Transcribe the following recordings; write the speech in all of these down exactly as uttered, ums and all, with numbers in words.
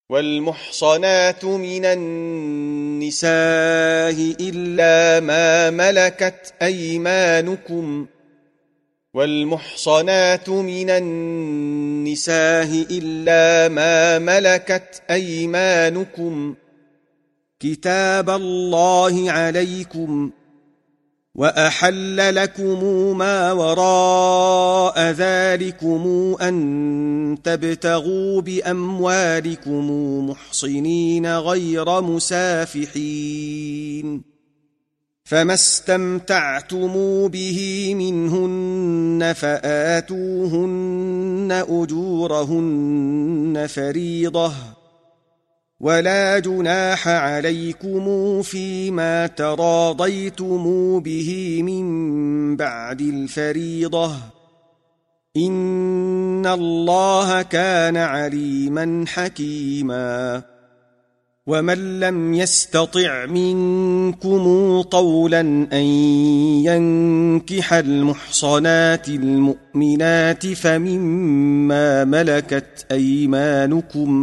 والمحصنات من النساء إلا ما ملكت أيمانكم والمحصنات من النساء إلا ما ملكت أيمانكم كتاب الله عليكم وأحل لكم ما وراء ذلكم أن تبتغوا بأموالكم محصنين غير مسافحين فما استمتعتم به منهن فآتوهن أجورهن فريضة ولا جناح عليكم فيما تراضيتم به من بعد الفريضة إن الله كان عليما حكيما ومن لم يستطع منكم طولا أن ينكح المحصنات المؤمنات فمما ملكت أيمانكم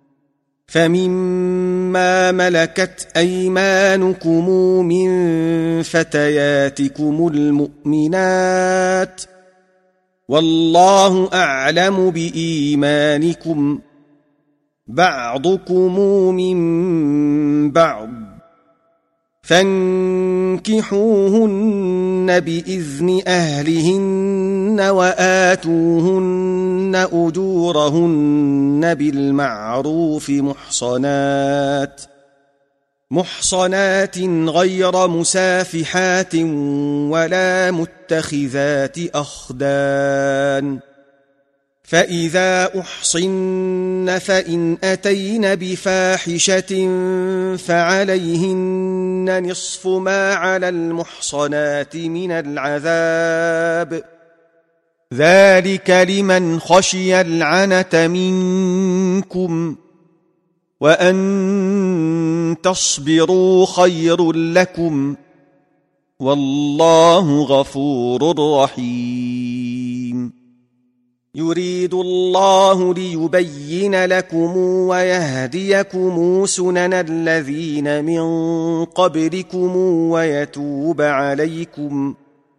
فمما ملكت أيمانكم من فتياتكم المؤمنات والله أعلم بإيمانكم بعضكم من بعض فانكحوهن بإذن أهلهن وآتوهن أجورهن بالمعروف محصنات محصنات غير مسافحات ولا متخذات أخدان فإذا أحصن فإن أتين بفاحشة فعليهن نصف ما على المحصنات من العذاب ذلك لمن خشي العنة منكم وأن تصبروا خير لكم والله غفور رحيم يريد الله ليبين لكم ويهديكم سنن الذين من قبلكم ويتوب عليكم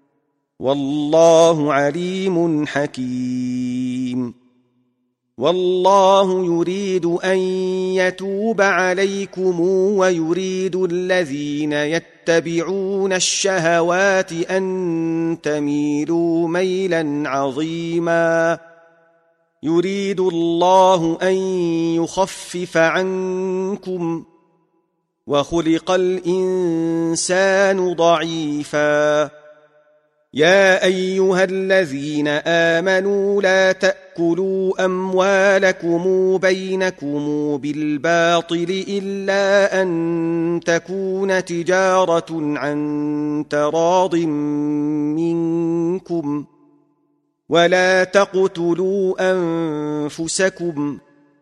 والله عليم حكيم والله يريد أن يتوب عليكم ويريد الذين يتبعون الشهوات أن تميلوا ميلا عظيما يريد الله أن يخفف عنكم وخلق الإنسان ضعيفا يا أيها الذين آمنوا لا تأكلوا أموالكم بينكم بالباطل إلا أن تكون تجارة عن تراض منكم ولا تقتلوا أنفسكم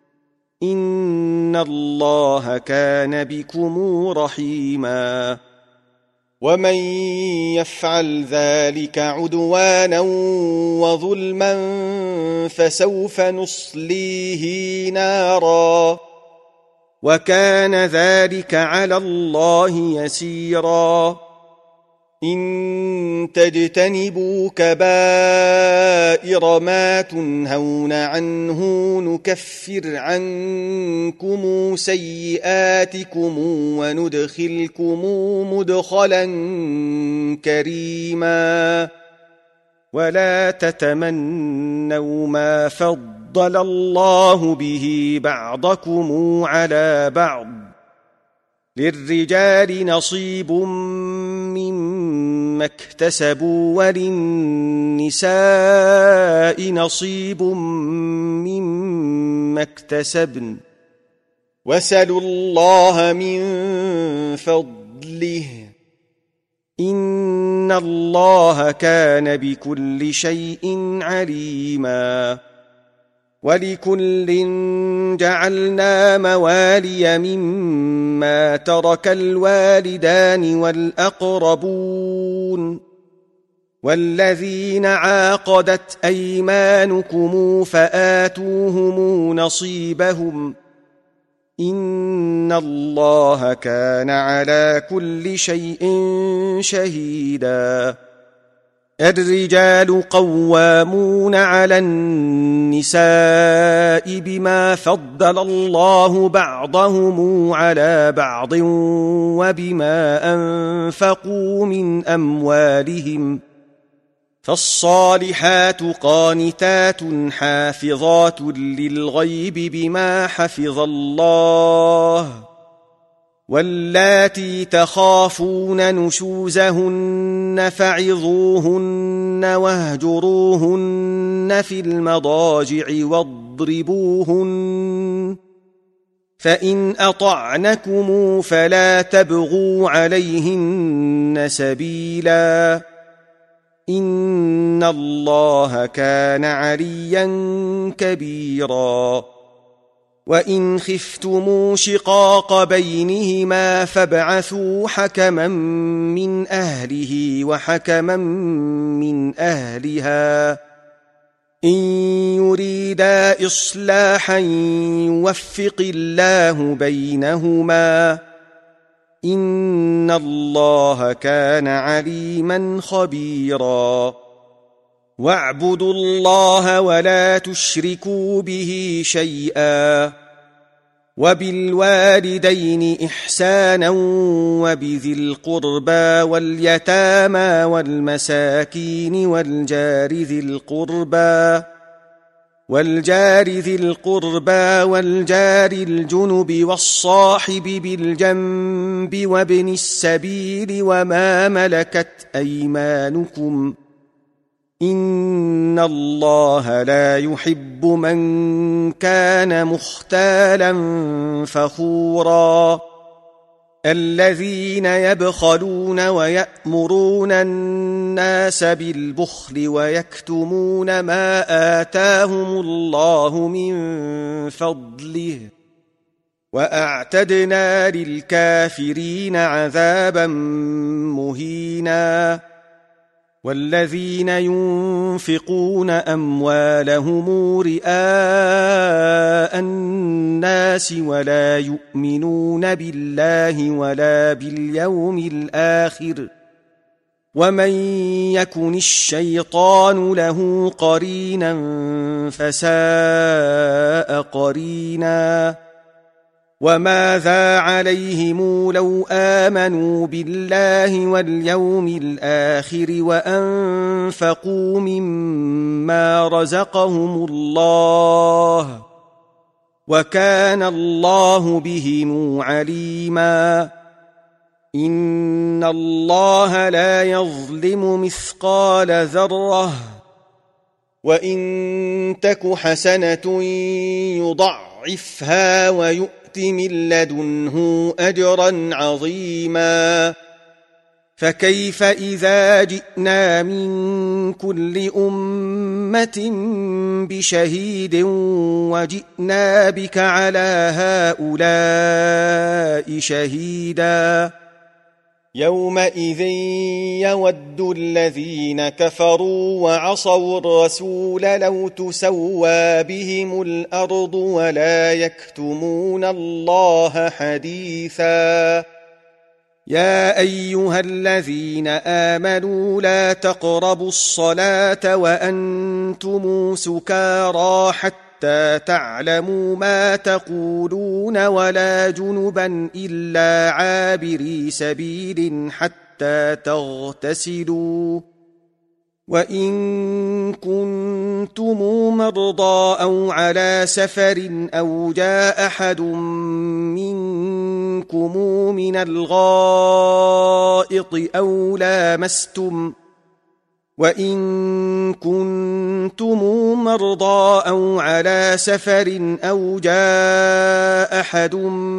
إن الله كان بكم رحيما ومن يفعل ذلك عدوانا وظلما فسوف نصليه نارا وكان ذلك على الله يسيرا إن تجتنبوا كبائر ما تنهون عنه نكفر عنكم سيئاتكم وندخلكم مدخلا كريما ولا تتمنوا ما فضل الله به بعضكم على بعض للرجال نصيب مما اكتسبوا وللنساء نصيب مما اكتسبن واسألوا الله من فضله إن الله كان بكل شيء عليما ولكل جعلنا موالي مما ترك الوالدان والأقربون والذين عاقدت أيمانكم فآتوهم نصيبهم إن الله كان على كل شيء شهيدا. الرجال قوامون على النساء بما فضل الله بعضهم على بعض وبما أنفقوا من أموالهم، فالصالحات قانتات حافظات للغيب بما حفظ الله، واللاتي تخافون نشوزهن فعظوهن واهجروهن في المضاجع واضربوهن، فإن أطعنكم فلا تبغوا عليهن سبيلا، إن الله كان عليا كبيرا. وإن خفتموا شقاق بينهما فابعثوا حكما من أهله وحكما من أهلها، إن يريدا إصلاحا يوفق الله بينهما، إن الله كان عليما خبيرا. واعبدوا الله ولا تشركوا به شيئا، وبالوالدين إحسانا وبذي القربى واليتامى والمساكين والجار ذي القربى والجار ذي القربى والجار الجنب والصاحب بالجنب وابن السبيل وما ملكت أيمانكم، إن الله لا يحب من كان مختالا فخورا. الذين يبخلون ويأمرون الناس بالبخل ويكتمون ما آتاهم الله من فضله، وأعتدنا للكافرين عذابا مهينا. والذين ينفقون أموالهم رئاء الناس ولا يؤمنون بالله ولا باليوم الآخر، ومن يكن الشيطان له قرينا فساء قرينا. وماذا عليهم لو آمنوا بالله واليوم الآخر وأنفقوا مما رزقهم الله، وكان الله بهم عليما. إن الله لا يظلم مثقال ذرة، وإن تك حسنة يضعفها ويؤتِ من لدنه أجرا عظيما. فكيف إذا جئنا من كل أمة بشهيد وجئنا بك على هؤلاء شهيدا، يومئذ يود الذين كفروا وعصوا الرسول لو تسوى بهم الأرض ولا يكتمون الله حديثا. يا أيها الذين آمنوا لا تقربوا الصلاة وأنتم سكارى حتى تعلموا ما تقولون ولا جنبا إلا عابري سبيل حتى تغتسلوا، وإن كنتم مرضى أو على سفر أو جاء أحد منكم من الغائط أو لامستم وإن كنتم مرضى أو على سفر أو جاء أحد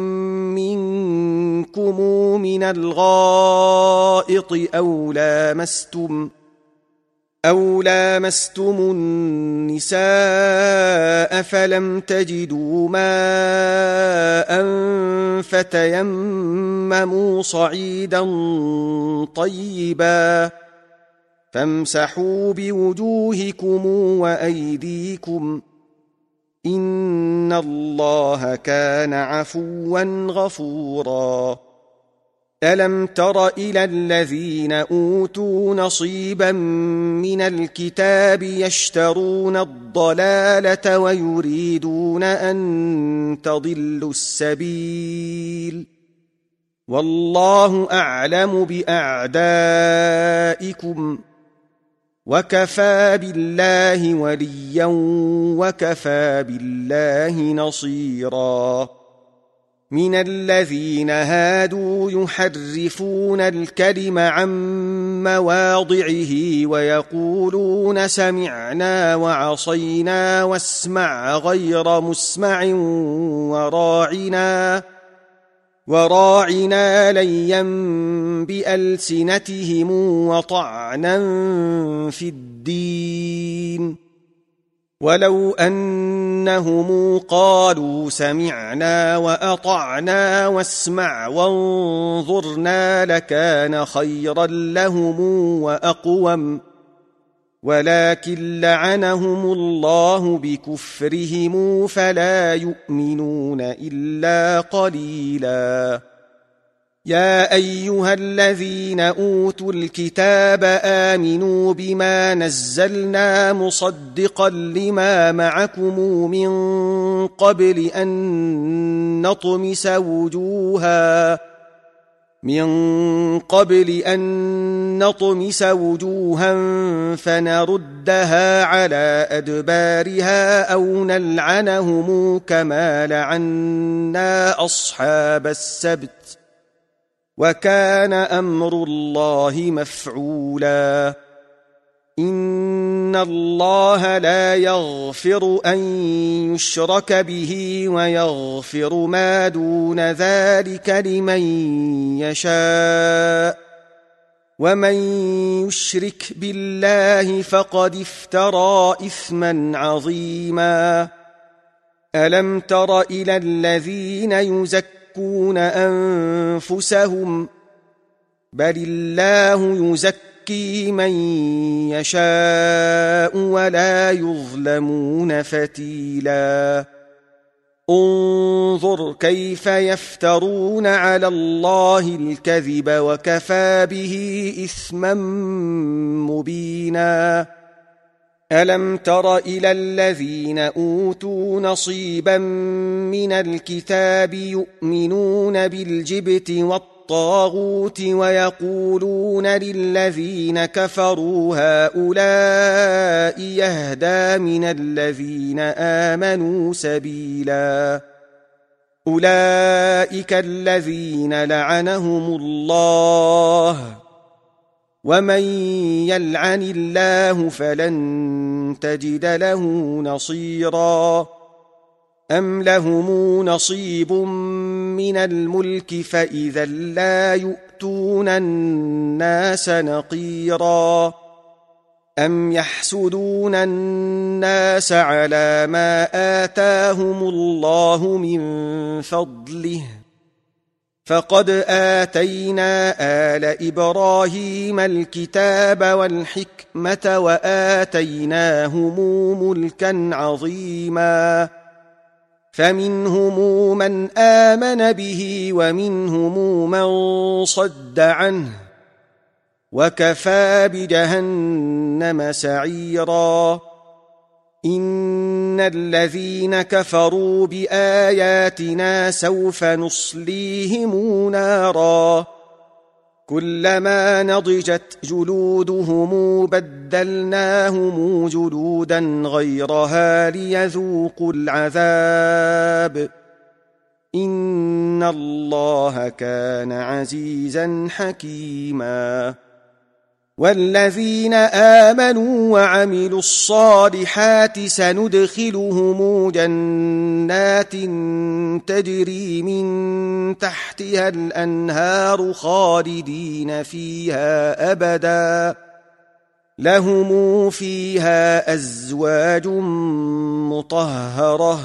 منكم من الغائط أو لامستم أو لامستم النساء فلم تجدوا ماء فتيمموا صعيدا طيبا فامسحوا بوجوهكم وأيديكم إن إن الله كان عفوا غفورا ألم تر إلى الذين أوتوا نصيبا من الكتاب يشترون الضلالة ويريدون أن تضلوا السبيل والله أعلم بأعدائكم وكفى بالله وليا وكفى بالله نصيرا من الذين هادوا يحرفون الكلم عن مواضعه ويقولون سمعنا وعصينا واسمع غير مسمع وراعنا وراعنا ليا بألسنتهم وطعنا في الدين ولو أنهم قالوا سمعنا وأطعنا واسمع وانظرنا لكان خيرا لهم وأقوم ولكن لعنهم الله بكفرهم فلا يؤمنون إلا قليلا يا أيها الذين أوتوا الكتاب آمنوا بما نزلنا مصدقا لما معكم من قبل أن نطمس وجوها من قبل أن نطمس وجوها فنردها على أدبارها أو نلعنهم كما لعنا أصحاب السبت وكان أمر الله مفعولا إن الله لا يغفر أن يشرك به ويغفر ما دون ذلك لمن يشاء ومن يشرك بالله فقد افترى إثما عظيما ألم تر إلى الذين يزكون أنفسهم بل الله يزكي من يشاء ولا يظلمون فتيلا انظر كيف يفترون على الله الكذب وكفى به إثما مبينا ألم تر إلى الذين أوتوا نصيبا من الكتاب يؤمنون بالجبت والطاغوت ويقولون للذين كفروا هؤلاء يهدى من الذين آمنوا سبيلا أولئك الذين لعنهم الله ومن يلعن الله فلن تجد له نصيرا أم لهم نصيب من الملك فإذا لا يؤتون الناس نقيرا أم يحسدون الناس على ما آتاهم الله من فضله فقد آتينا آل إبراهيم الكتاب والحكمة وآتيناهم ملكا عظيما فمنهم من آمن به ومنهم من صد عنه وكفى بجهنم سعيرا إن الذين كفروا بآياتنا سوف نصليهم نارا كلما نضجت جلودهم بدلناهم جلودا غيرها ليذوقوا العذاب إن الله كان عزيزا حكيما والذين آمنوا وعملوا الصالحات سندخلهم جنات تجري من تحتها الأنهار خالدين فيها أبدا لهم فيها أزواج مطهرة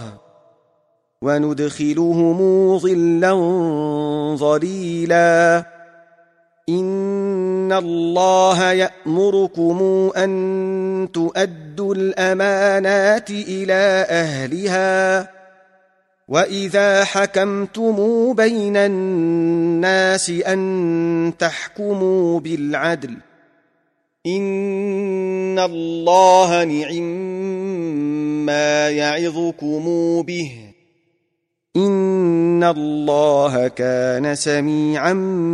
وندخلهم ظلا ظليلا إن الله يأمركم أن تؤدوا الأمانات إلى أهلها وإذا حكمتم بين الناس أن تحكموا بالعدل إن الله نعما يعظكم به إن الله كان سميعا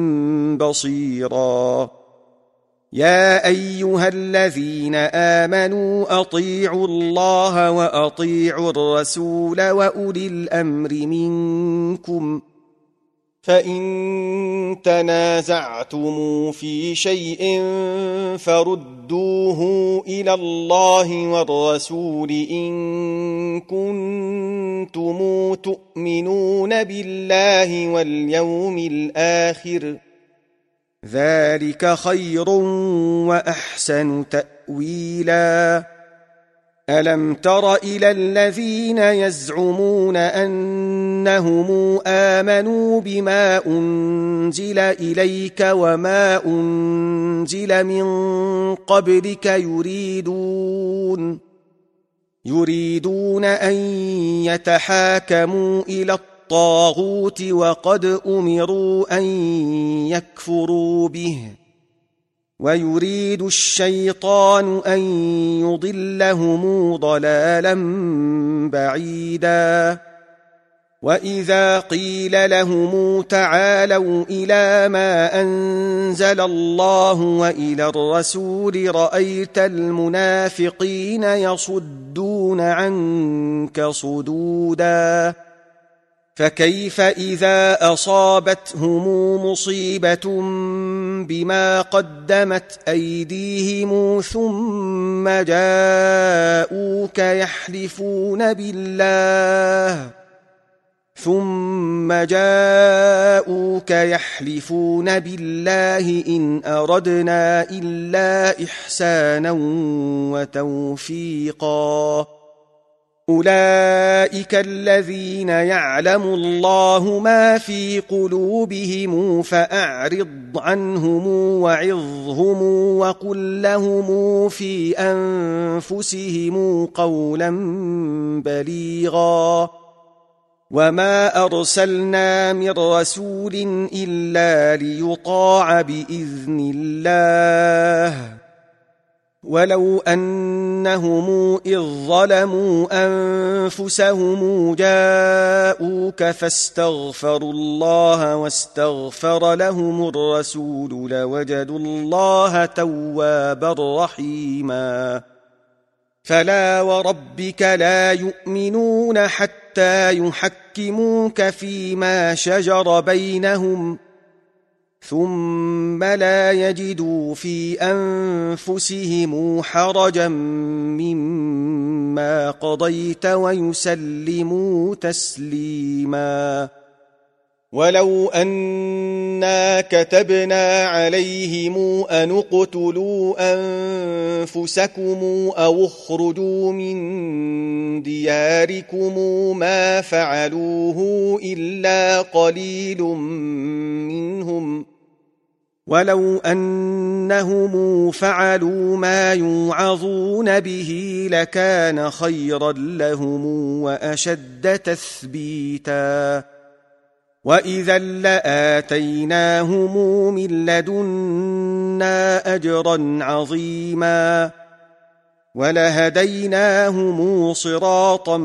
بصيرا يا أيها الذين آمنوا أطيعوا الله وأطيعوا الرسول وأولي الأمر منكم فإن تنازعتم في شيء فردوه إلى الله والرسول إن كنتم تؤمنون بالله واليوم الآخر ذلك خير وأحسن تأويلا ألم تر إلى الذين يزعمون أنهم آمنوا بما أنزل إليك وما أنزل من قبلك يريدون يريدون أن يتحاكموا إلى الطاغوت وقد أمروا أن يكفروا به ويريد الشيطان أن يضلهم ضلالا بعيدا وإذا قيل لهم تعالوا إلى ما أنزل الله وإلى الرسول رأيت المنافقين يصدون عنك صدودا فكيف إذا أصابتهم مصيبة بما قدمت أيديهم ثم جاءوك يحلفون بالله ثم جاءوك يحلفون بالله إن أردنا إلا إحسانا وتوفيقا أولئك الذين يعلم الله ما في قلوبهم فأعرض عنهم وعظهم وقل لهم في أنفسهم قولا بليغا وما أرسلنا من رسول إلا ليطاع بإذن الله ولو أنهم إذ ظلموا أنفسهم جاءوك فاستغفروا الله واستغفر لهم الرسول لوجدوا الله توابا رحيما فلا وربك لا يؤمنون حتى يحكموك فيما شجر بينهم ثم لا يجدوا في أنفسهم حرجا مما قضيت ويسلموا تسليما ولو أنا كتبنا عليهم أن اقتلوا أنفسكم أو اخرجوا من دياركم ما فعلوه إلا قليل منهم ولو أنهم فعلوا ما يوعظون به لكان خيرا لهم وأشد تثبيتا وإذا لآتيناهم من لدنا أجرا عظيما ولهديناهم صراطا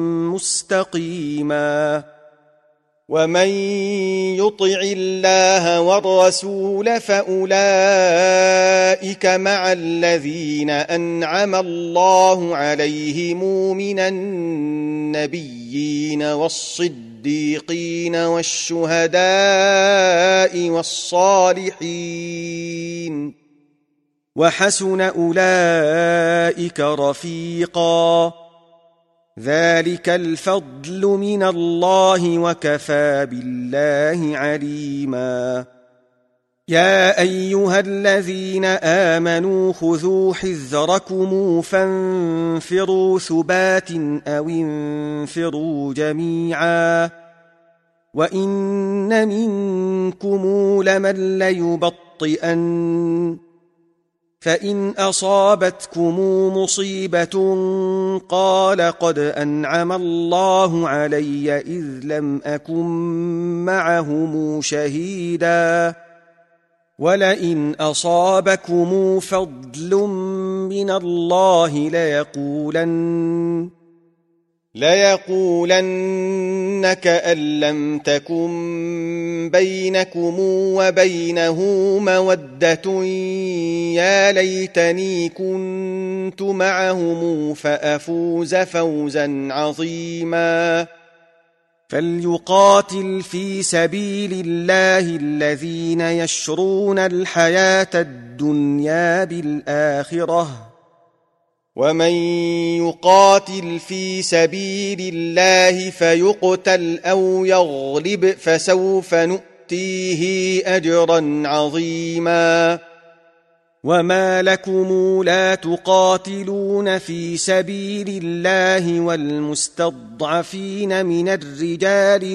مستقيما ومن يطع الله والرسول فأولئك مع الذين أنعم الله عليهم من النبيين والصديقين والشهداء والصالحين وحسن أولئك رفيقا ذلك الفضل من الله وكفى بالله عليما يا أيها الذين آمنوا خذوا حذركم فانفروا ثبات أو انفروا جميعا وإن منكم لمن ليبطئن فإن أصابتكم مصيبة قال قد أنعم الله علي إذ لم أكن معهم شهيدا ولئن أصابكم فضل من الله ليقولن ليقولن كأن لم تكن بينكم وبينه مودة يا ليتني كنت معهم فأفوز فوزا عظيما فليقاتل في سبيل الله الذين يشرون الحياة الدنيا بالآخرة ومن يقاتل في سبيل الله فيقتل أو يغلب فسوف نؤتيه أجرا عظيما وما لكم لا تقاتلون في سبيل الله والمستضعفين من الرجال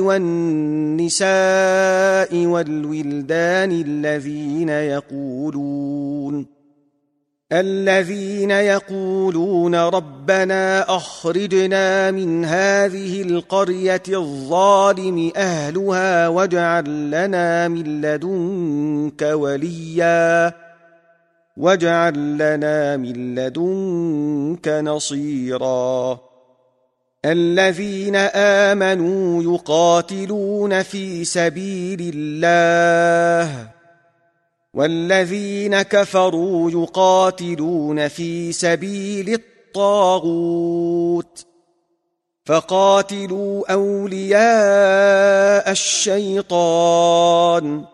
والنساء والولدان الذين يقولون الذين يقولون ربنا أخرجنا من هذه القرية الظالم أهلها واجعل لنا من لدنك وليا واجعل لنا من لدنك نصيرا الذين آمنوا يقاتلون في سبيل الله والذين كفروا يقاتلون في سبيل الطاغوت فقاتلوا أولياء الشيطان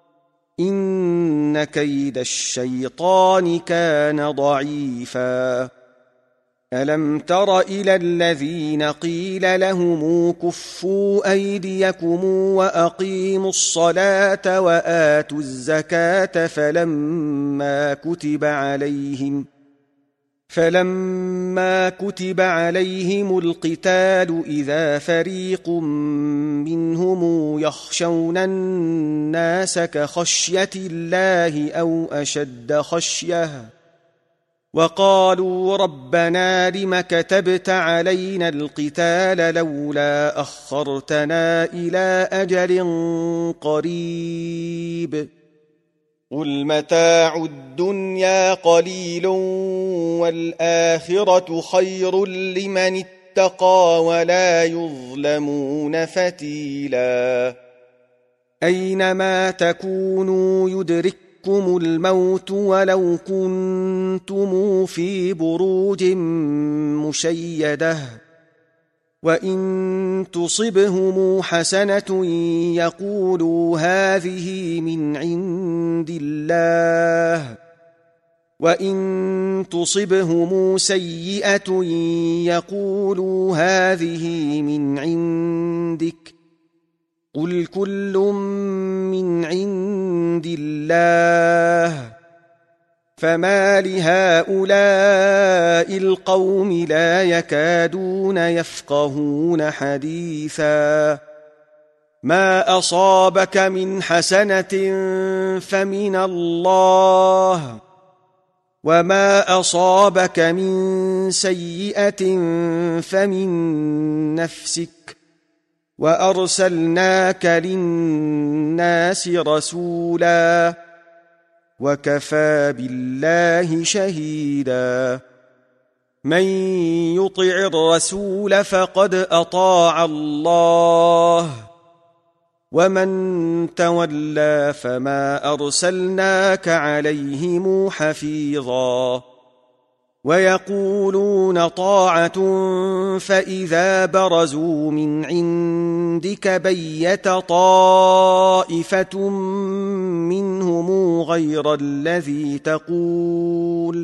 إن كيد الشيطان كان ضعيفا ألم تر إلى الذين قيل لهم كفوا أيديكم وأقيموا الصلاة وآتوا الزكاة فلما كتب عليهم فلما كتب عليهم القتال إذا فريق منهم يخشون الناس كخشية الله أو أشد خشية وقالوا ربنا لم كتبت علينا القتال لولا أخرتنا إلى أجل قريب قل متاع الدنيا قليل والآخرة خير لمن اتقى ولا يظلمون فتيلا أينما تكونوا يدرككم الموت ولو كنتم في بروج مشيدة وإن تصبهم حسنة يقولوا هذه من عند الله وإن تصبهم سيئة يقولوا هذه من عندك قل كل من عند الله فما لهؤلاء القوم لا يكادون يفقهون حديثا ما أصابك من حسنة فمن الله وما أصابك من سيئة فمن نفسك وأرسلناك للناس رسولا وكفى بالله شهيدا من يطع الرسول فقد أطاع الله ومن تولى فما أرسلناك عليهم حفيظا ويقولون طاعة فإذا برزوا من عندك بيت طائفة منهم غير الذي تقول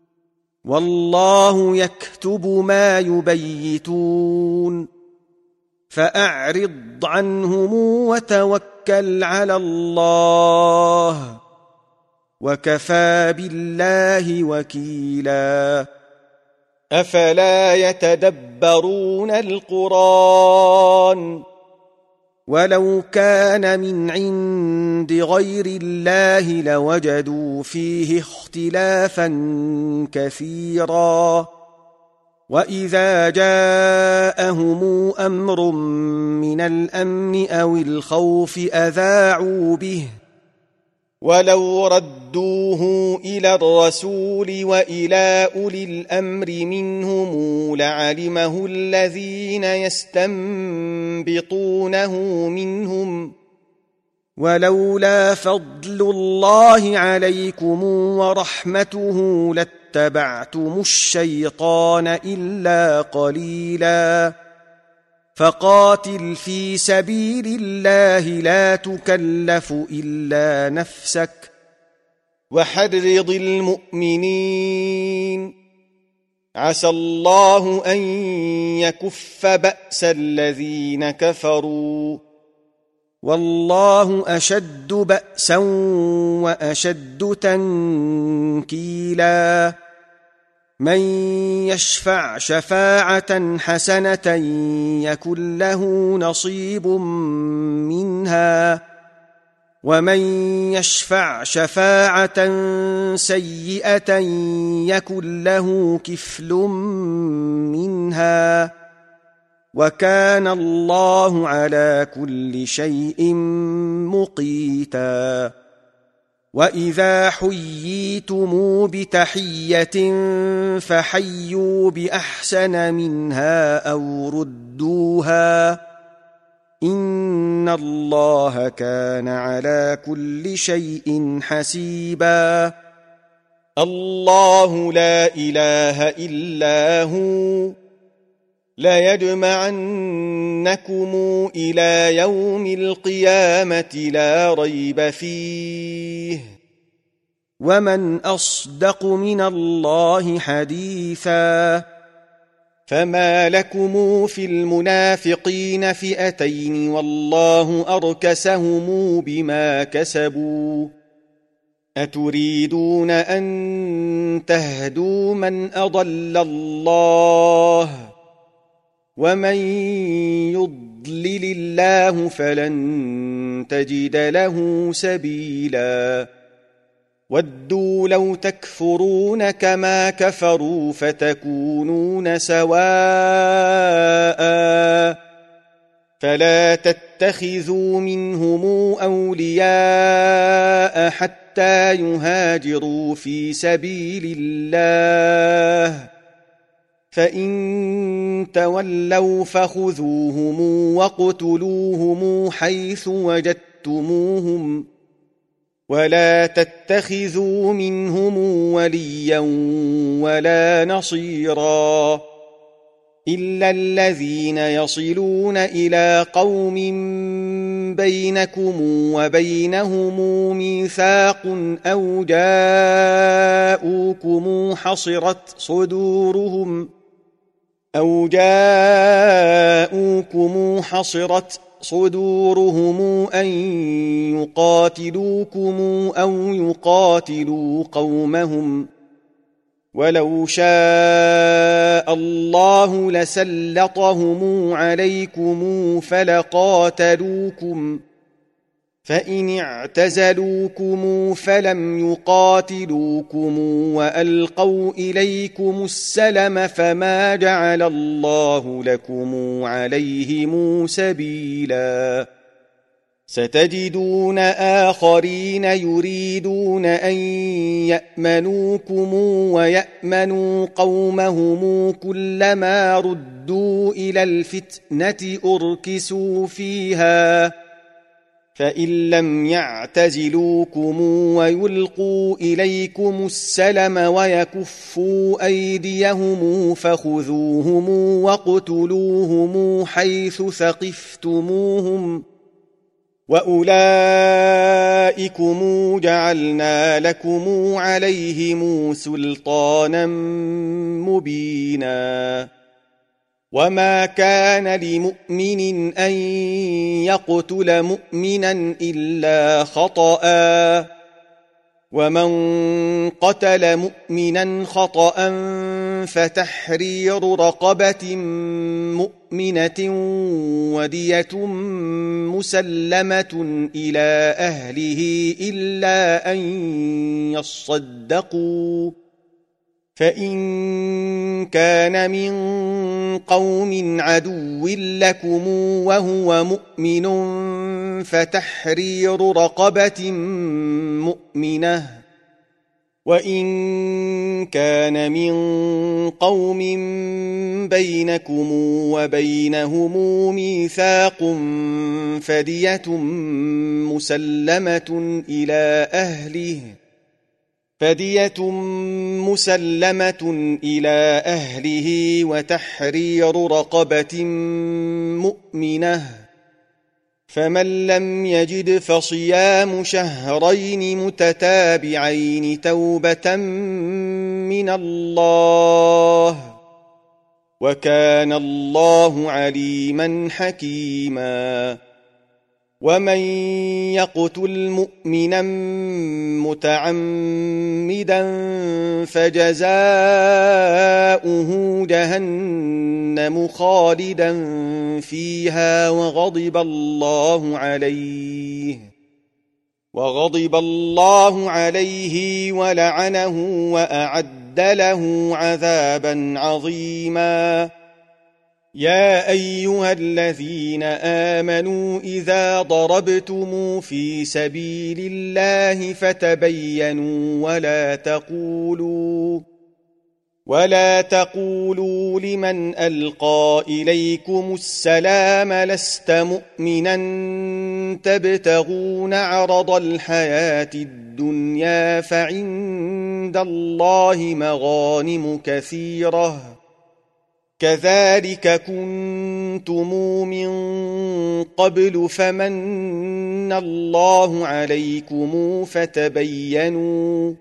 والله يكتب ما يبيتون فأعرض عنهم وتوكل على الله وكفى بالله وكيلا أفلا يتدبرون القرآن ولو كان من عند غير الله لوجدوا فيه اختلافا كثيرا وإذا جاءهم أمر من الأمن أو الخوف أذاعوا به ولو ردوه إلى الرسول وإلى أولي الأمر منهم لعلمه الذين يستنبطونه منهم ولولا فضل الله عليكم ورحمته لاتبعتم الشيطان إلا قليلا فقاتل في سبيل الله لا تكلف إلا نفسك وحرض المؤمنين عسى الله أن يكف بأس الذين كفروا والله أشد بأسا وأشد تنكيلا من يشفع شفاعة حسنة يكن له نصيب منها ومن يشفع شفاعة سيئة يكن له كفل منها وكان الله على كل شيء مقيتا وإذا حييتم بتحية فحيوا بأحسن منها أو ردوها إن الله كان على كل شيء حسيبا الله لا إله إلا هو ليجمعنكم إلى يوم القيامة لا ريب فيه ومن أصدق من الله حديثا فما لكم في المنافقين فئتين والله أركسهم بما كسبوا أتريدون أن تهدوا من أضل الله ومن يضلل الله فلن تجد له سبيلا ودوا لو تكفرون كما كفروا فتكونون سواء فلا تتخذوا منهم أولياء حتى يهاجروا في سبيل الله فإن تولوا فخذوهم واقتلوهم حيث وجدتموهم ولا تتخذوا منهم وليا ولا نصيرا إلا الذين يصلون إلى قوم بينكم وبينهم ميثاق أو جاءوكم حصرت صدورهم أو جاءوكم حصرت صدورهم أن يقاتلوكم أو يقاتلوا قومهم ولو شاء الله لسلطهم عليكم فلقاتلوكم فإن اعتزلوكم فلم يقاتلوكم وألقوا إليكم السلم فما جعل الله لكم عليهم سبيلا ستجدون آخرين يريدون أن يأمنوكم ويأمنوا قومهم كلما ردوا إلى الفتنة أركسوا فيها فإن لم يعتزلوكم ويلقوا إليكم السلم ويكفوا أيديهم فخذوهم واقتلوهم حيث ثقفتموهم وأولئكم جعلنا لكم عليهم سلطانا مبينا وما كان لمؤمن أن يقتل مؤمنا إلا خطأ ومن قتل مؤمنا خطأ فتحرير رقبة مؤمنة ودية مسلمة إلى أهله إلا أن يصدقوا، فإن كان من قوم عدو لكم وهو مؤمن فتحرير رقبة مؤمنة، وإن كان من قوم بينكم وبينهم ميثاق فدية مسلمة إلى أهله فدية مسلمة إلى أهله وتحرير رقبة مؤمنة، فمن لم يجد فصيام شهرين متتابعين توبة من الله، وكان الله عليما حكيما. ومن يقتل مؤمنا متعمدا فجزاؤه جهنم خالدا فيها وغضب الله عليه وغضب الله عليه ولعنه وأعد له عذابا عظيما. يا أيها الذين آمنوا إذا ضربتم في سبيل الله فتبينوا ولا تقولوا ولا تقولوا لمن ألقى إليكم السلام لست مؤمنا تبتغون عرض الحياة الدنيا فعند الله مغانم كثيرة كذلك كنتم من قبل فمن الله عليكم فتبينوا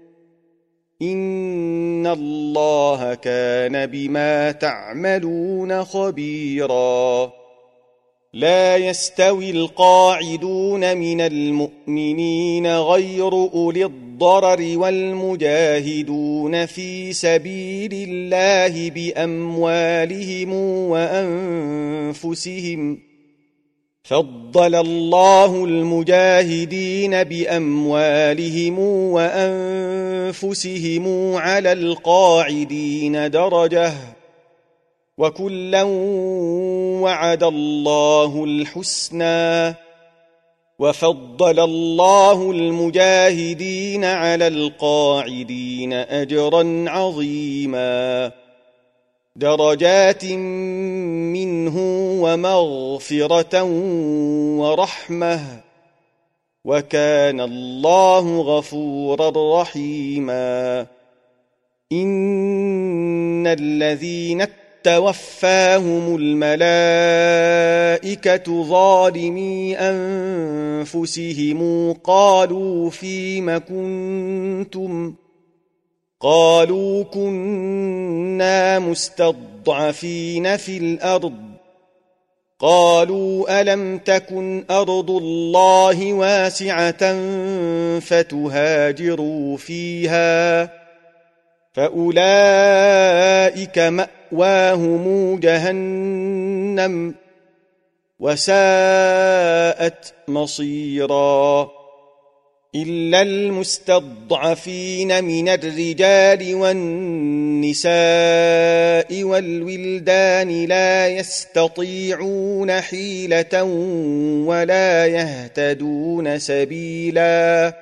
إن الله كان بما تعملون خبيرا. لا يستوي القاعدون من المؤمنين غير أولي الضرر والمجاهدون في سبيل الله بأموالهم وأنفسهم، فضل الله المجاهدين بأموالهم وأنفسهم على القاعدين درجة، وكلا وعد الله الحسنى، وفضل الله المجاهدين على القاعدين أجرا عظيما، درجات منه ومغفرة ورحمة، وكان الله غفورا رحيما. إن الذين توفاهم الملائكة ظالمي أنفسهم قالوا فيم كنتم قالوا كنا مستضعفين في الأرض قالوا ألم تكن أرض الله واسعة فتهاجروا فيها فأولئك مأواهم جهنم وساءت مصيرا. إلا المستضعفين من الرجال والنساء والولدان لا يستطيعون حيلة ولا يهتدون سبيلا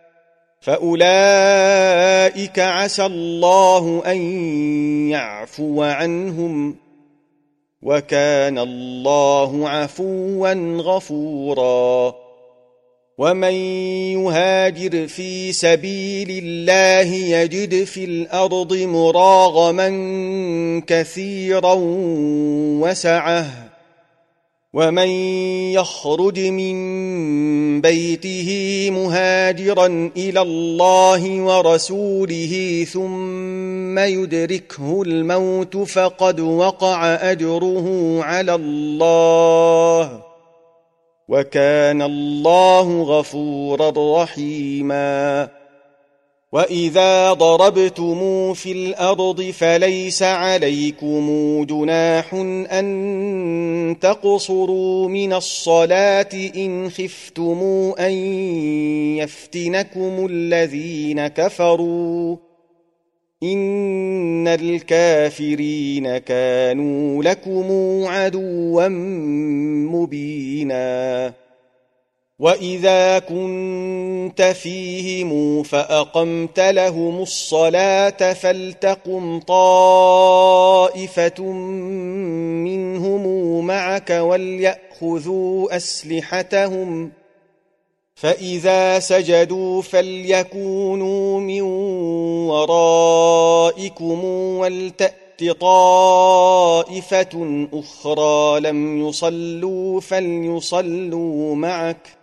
فأولئك عسى الله أن يعفو عنهم وكان الله عفوا غفورا. ومن يهاجر في سبيل الله يجد في الأرض مراغما كثيرا وسعة ومن يخرج من بيته مهاجرا إلى الله ورسوله ثم يدركه الموت فقد وقع أجره على الله وكان الله غفورا رحيما. وإذا ضربتم في الأرض فليس عليكم جناح أن تقصروا من الصلاة إن خفتم أن يفتنكم الذين كفروا إن الكافرين كانوا لكم عدوا مبينا وإذا كنت فيهم فأقمت لهم الصلاة فلتقم طائفة منهم معك وليأخذوا أسلحتهم فإذا سجدوا فليكونوا من ورائكم ولتأت طائفة أخرى لم يصلوا فليصلوا معك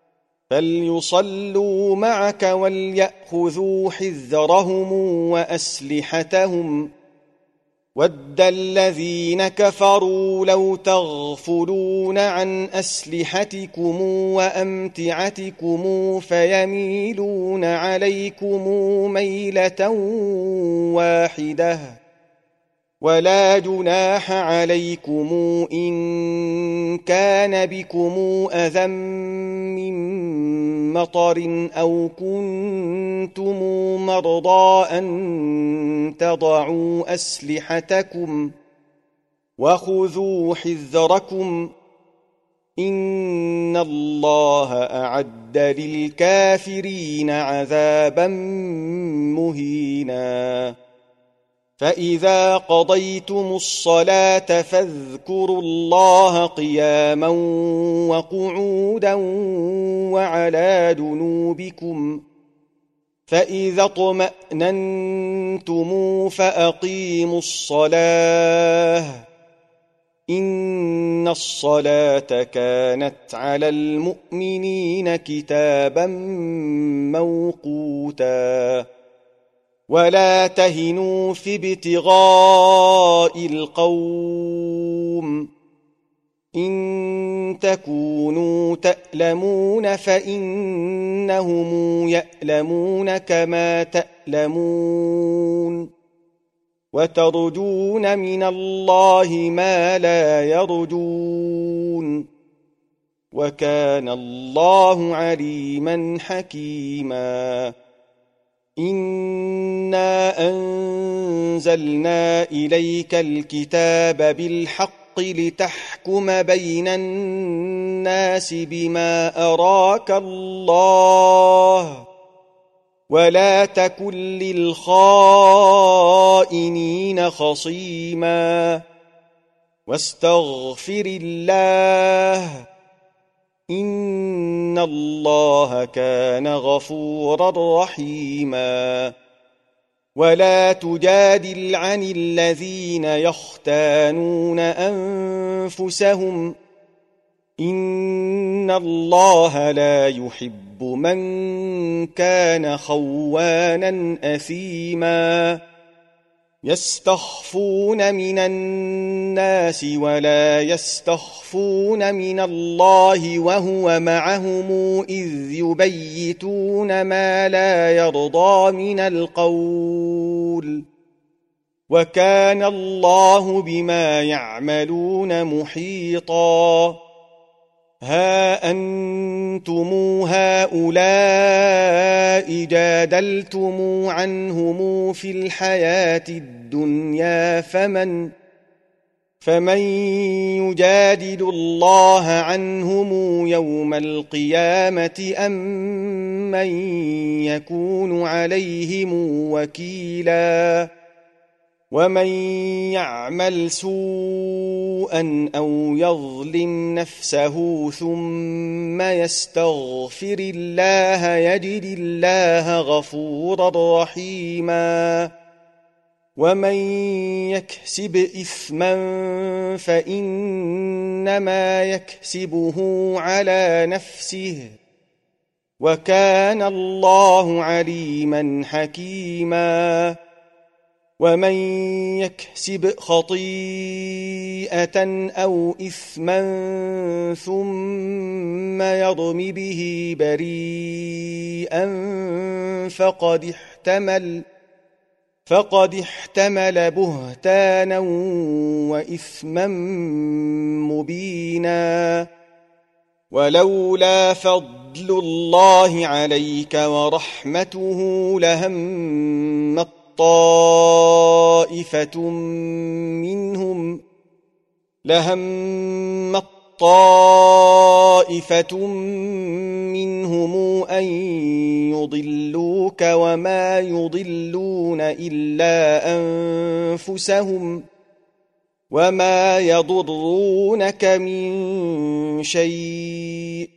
فليصلوا معك وليأخذوا حذرهم وأسلحتهم ود الذين كفروا لو تغفلون عن أسلحتكم وأمتعتكم فيميلون عليكم ميلة واحدة ولا جناح عليكم إن كان بكم أذى من مطر أو كنتم مرضى أن تضعوا أسلحتكم وخذوا حذركم إن الله أعد للكافرين عذابا مهينا فإذا قضيتم الصلاة فاذكروا الله قياما وقعودا وعلى جنوبكم فإذا اطمأننتم فأقيموا الصلاة إن الصلاة كانت على المؤمنين كتابا موقوتا ولا تهنوا في ابتغاء القوم إن تكونوا تألمون فإنهم يألمون كما تألمون وترجون من الله ما لا يرجون وكان الله عليما حكيما إنا أنزلنا إليك الكتاب بالحق لتحكم بين الناس بما أراك الله ولا تكن للخائنين خصيما واستغفر الله إن الله كان غفورا رحيما ولا تجادل عن الذين يختانون أنفسهم إن الله لا يحب من كان خوانا أثيما يستخفون من الناس ولا يستخفون من الله وهو معهم إذ يبيتون ما لا يرضى من القول وكان الله بما يعملون محيطا ها أنتم هؤلاء جادلتم عنهم في الحياة الدنيا فمن فمن يجادل الله عنهم يوم القيامة أم من يكون عليهم وكيلا ومن يعمل سوءا أو يظلم نفسه ثم يستغفر الله يجد الله غفورا رحيما ومن يكسب إثما فإنما يكسبه على نفسه وكان الله عليما حكيما ومن يكسب خطيئة أو إثما ثم يرم به بريئا فقد احتمل فقد احتمل بهتانا وإثما مبينا ولولا فضل الله عليك ورحمته لهمت طائفة منهم لهمت طائفة منهم أن يضلوك وما يضلون إلا أنفسهم وما يضرونك من شيء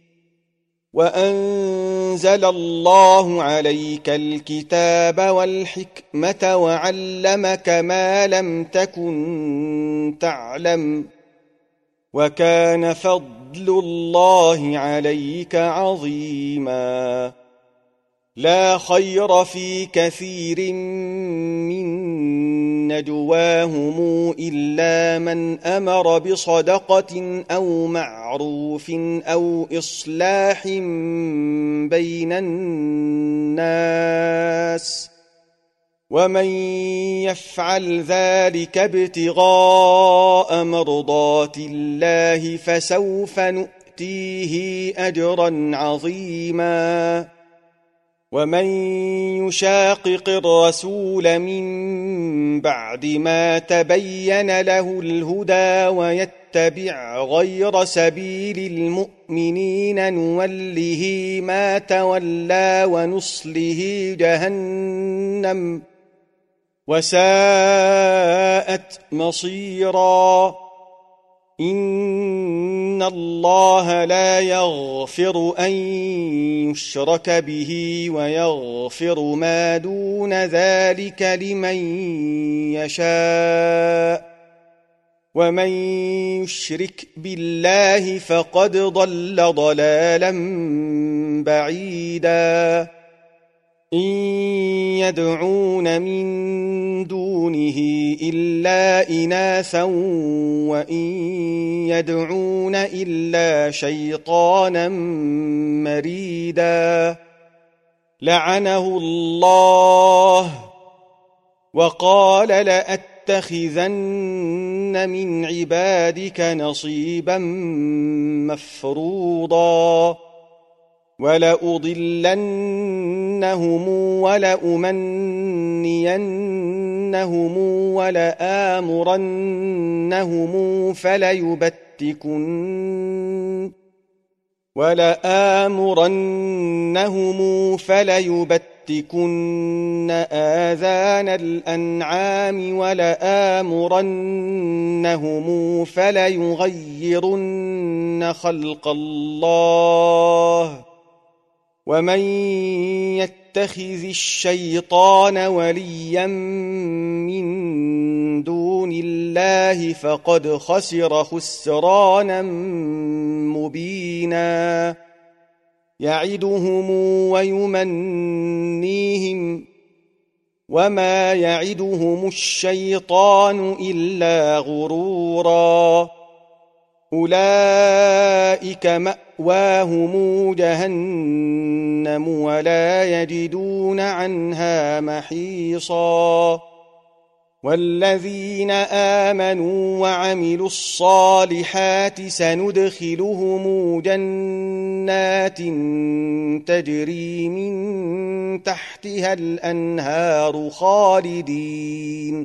وأنزل الله عليك الكتاب والحكمة وعلمك ما لم تكن تعلم وكان فضل الله عليك عظيما لا خير في كثير من نجواهم إلا من أمر بصدقة أو معروف أو إصلاح بين الناس ومن يفعل ذلك ابتغاء مرضات الله فسوف نؤتيه أجرا عظيما ومن يشاقق الرسول من بعد ما تبين له الهدى ويتبع غير سبيل المؤمنين نوله ما تولى ونصله جهنم وساءت مصيرا إن الله لا يغفر أن يشرك به ويغفر ما دون ذلك لمن يشاء ومن يشرك بالله فقد ضل ضلالا بعيدا إن يدعون من دونه إلا إناثا وإن يدعون إلا شيطانا مريدا لعنه الله وقال لأتخذن من عبادك نصيبا مفروضا ولأضلنهم ولأمنينهم ولآمرنهم فليبتكن ولآمرنهم فليبتكن آذان الأنعام ولآمرنهم فليغيرن خلق الله ومن يتخذ الشيطان وليا من دون الله فقد خسر خسرانا مبينا يعدهم ويمنيهم وما يعدهم الشيطان إلا غرورا أولئك مأواهم جهنم ولا يجدون عنها محيصا والذين آمنوا وعملوا الصالحات سندخلهم جنات تجري من تحتها الأنهار خالدين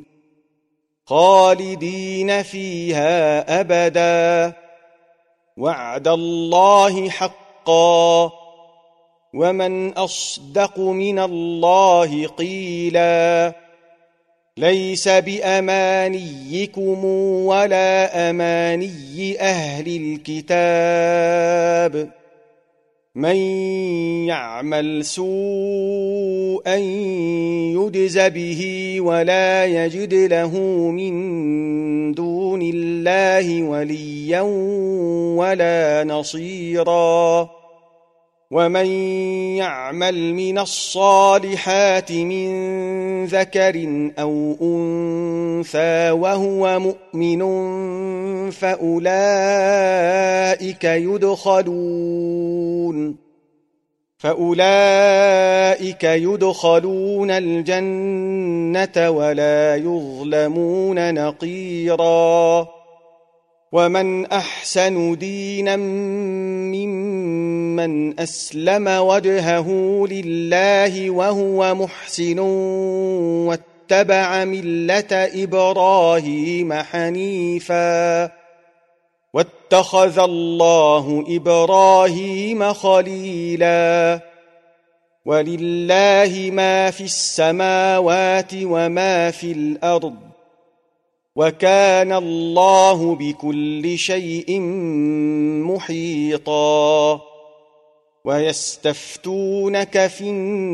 خالدين فيها أبدا وعد الله حقا ومن أصدق من الله قيلا ليس بأمانيكم ولا أماني أهل الكتاب من يعمل سوءا يجز به ولا يجد له من دون الله وليا ولا نصيرا ومن يعمل من الصالحات من ذكر أو أنثى وهو مؤمن فأولئك يدخلون فأولئك يدخلون الجنة ولا يظلمون نقيرا ومن أحسن دينا ممن أسلم وجهه لله وهو محسن واتبع ملة إبراهيم حنيفا واتخذ الله إبراهيم خليلا ولله ما في السماوات وما في الأرض وكان الله بكل شيء محيطا ويستفتونك في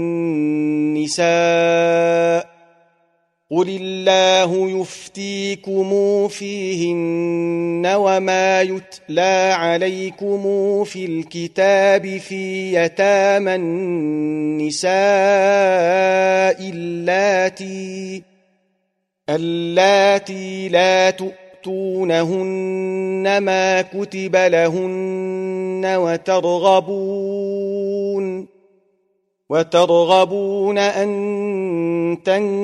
النساء قل الله يفتيكم فيهن وما يتلى عليكم في الكتاب في يتامى النساء اللاتي اللاتي لا تؤتونهن ما كتب لهن وترغبون وترغبون أن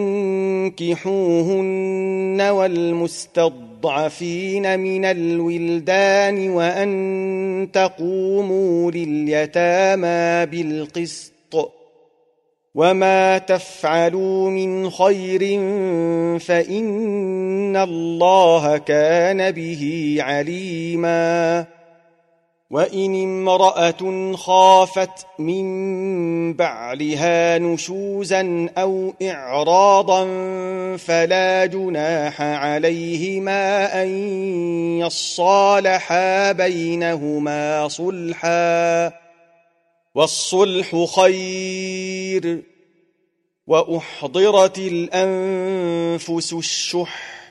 تنكحوهن والمستضعفين من الولدان وأن تقوموا لليتامى بالقسط وما تفعلوا من خير فإن الله كان به عليما وإن امرأة خافت من بعلها نشوزا أو إعراضا فلا جناح عليهما أن يصالحا بينهما صلحا والصلح خير وأحضرت الأنفس الشح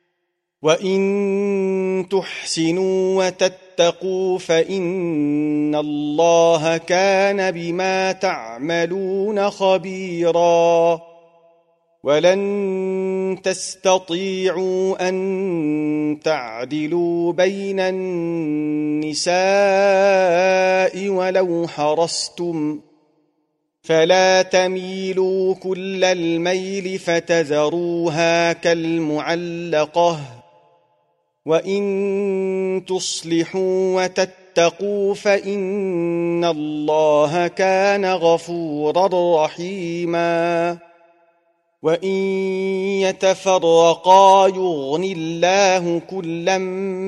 وإن تحسنوا وتتقوا فإن الله كان بما تعملون خبيرا ولن تستطيعوا أن تعدلوا بين النساء ولو حرصتم فلا تميلوا كل الميل فتذروها كالمعلقة وإن تصلحوا وتتقوا فإن الله كان غفورا رحيما وإن يتفرقا يغن الله كلا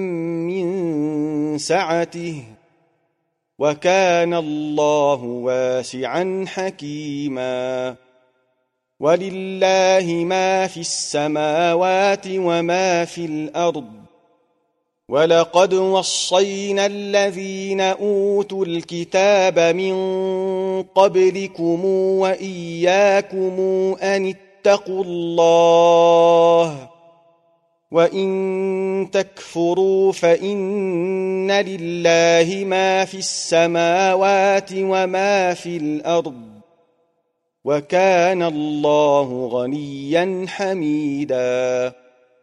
من سعته وكان الله واسعا حكيما ولله ما في السماوات وما في الأرض ولقد وصينا الذين أوتوا الكتاب من قبلكم وإياكم أن اتقوا الله وإن تكفروا فإن لله ما في السماوات وما في الأرض وكان الله غنيا حميدا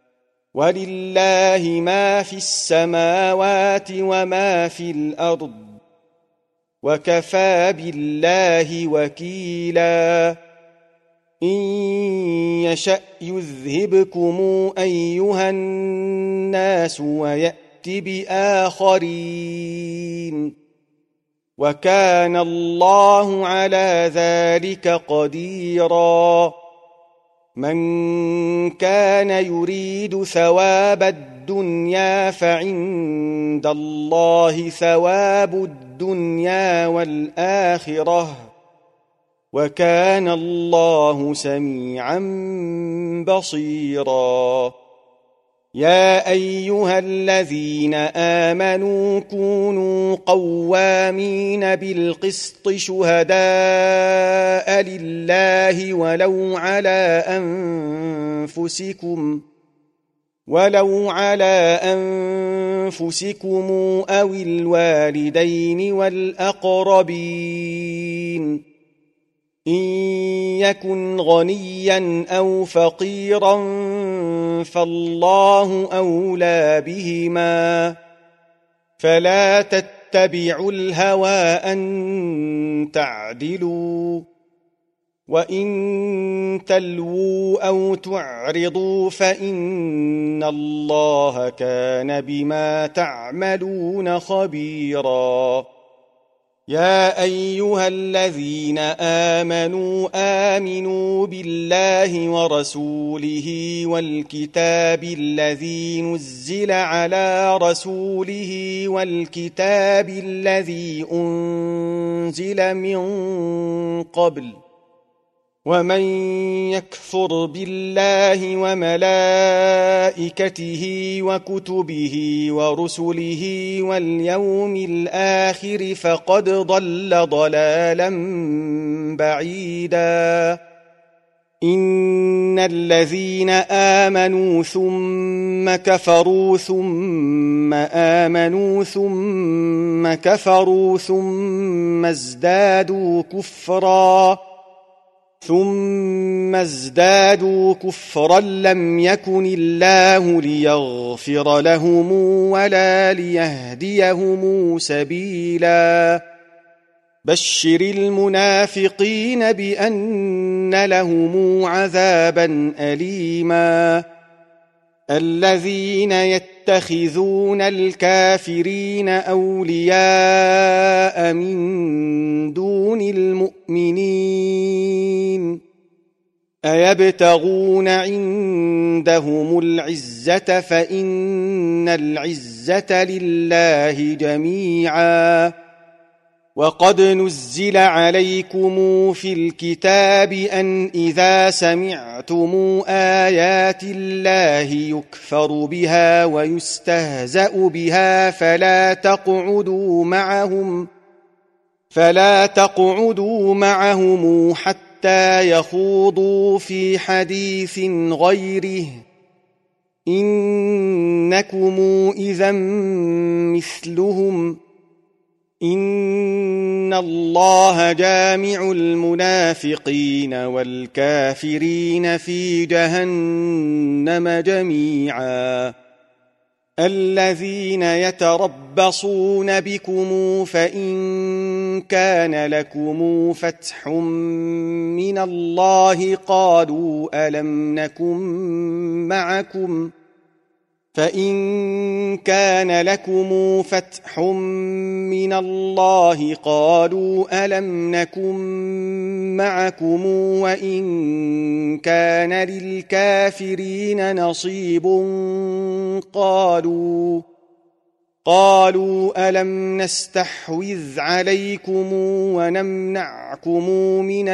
ولله ما في السماوات وما في الأرض وكفى بالله وكيلا إن يشأ يذهبكم أيها الناس ويأت بآخرين وكان الله على ذلك قديرا من كان يريد ثواب الدنيا فعند الله ثواب الدنيا والآخرة وكان الله سميعا بصيرا يا أيها الذين آمنوا كونوا قوامين بالقسط شهداء لله ولو على أنفسكم ولو على أنفسكم أو الوالدين والأقربين إن يكن غنيا أو فقيرا فالله أولى بهما فلا تتبعوا تتبعوا الهوى أن تعدلوا وإن تلووا أو تعرضوا فإن الله كان بما تعملون خبيرا. يا أيها الذين آمنوا آمنوا بالله ورسوله والكتاب الذي نزل على رسوله والكتاب الذي أنزل من قبل ومن يكفر بالله وملائكته وكتبه ورسله واليوم الآخر فقد ضل ضلالا بعيدا. إن الذين آمنوا ثم كفروا ثم آمنوا ثم كفروا ثم ازدادوا كفرا ثم ازدادوا كفرا لم يكن الله ليغفر لهم ولا ليهديهم سبيلا. بشر المنافقين بأن لهم عذابا أليما. الذين يتخذون الكافرين أولياء من دون المؤمنين أيبتغون عندهم العزة فإن العزة لله جميعا. وقد نزل عليكم في الكتاب أن إذا سمعتم آيات الله يكفر بها ويستهزأ بها فلا تقعدوا معهم فلا تقعدوا معهم حتى يخوضوا في حديث غيره إنكم إذا مثلهم إن الله جامع المنافقين والكافرين في جهنم جميعا. الذين يتربصون بكم فإن كان لكم فتح من الله قالوا ألم نكن معكم فإن كان لكم فتح من الله قالوا ألم نكن معكم وإن كان للكافرين نصيب قالوا قالوا ألم نستحوذ عليكم ونمنعكم من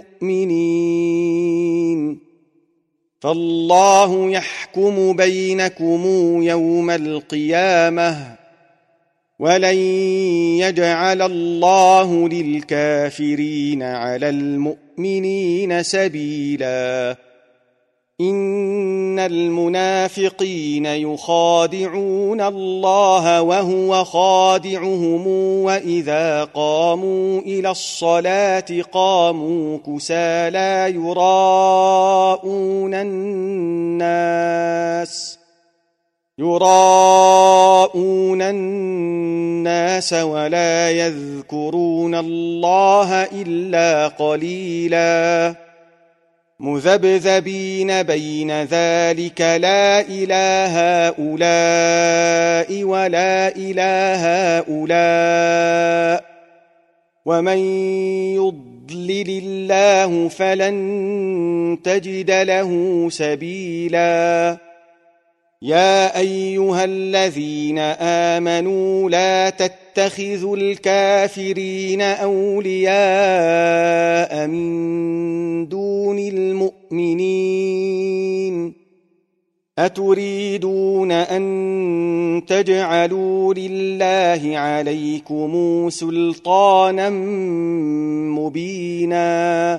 المؤمنين فالله يحكم بينكم يوم القيامة ولن يجعل الله للكافرين على المؤمنين سبيلا. إن المنافقين يخادعون الله وهو خادعهم وإذا قاموا إلى الصلاة قاموا كسالى يراءون الناس يراءون الناس ولا يذكرون الله إلا قليلا. مذبذبين بين ذلك لا إله هؤلاء ولا إله هؤلاء ومن يضلل الله فلن تجد له سبيلا. يا أيها الذين آمنوا لا تتخذوا الكافرين أولياء من دون المؤمنين أتريدون أن تجعلوا لله عليكم سلطانا مبينا.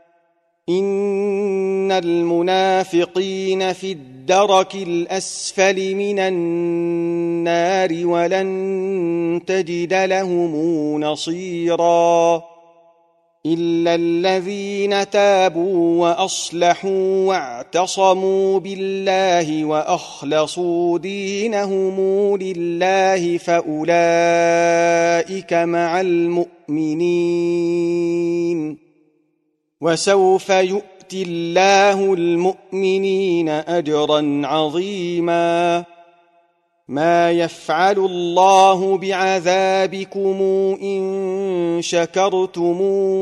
إن المنافقين في الدرك الأسفل من النار ولن تجد لهم نصيرا. إلا الذين تابوا وأصلحوا واعتصموا بالله وأخلصوا دينهم لله فأولئك مع المؤمنين وسوف يؤتي الله المؤمنين أجرا عظيما ما يفعل الله بعذابكم إن شكرتم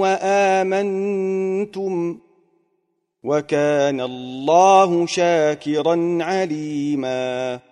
وآمنتم وكان الله شاكرا عليما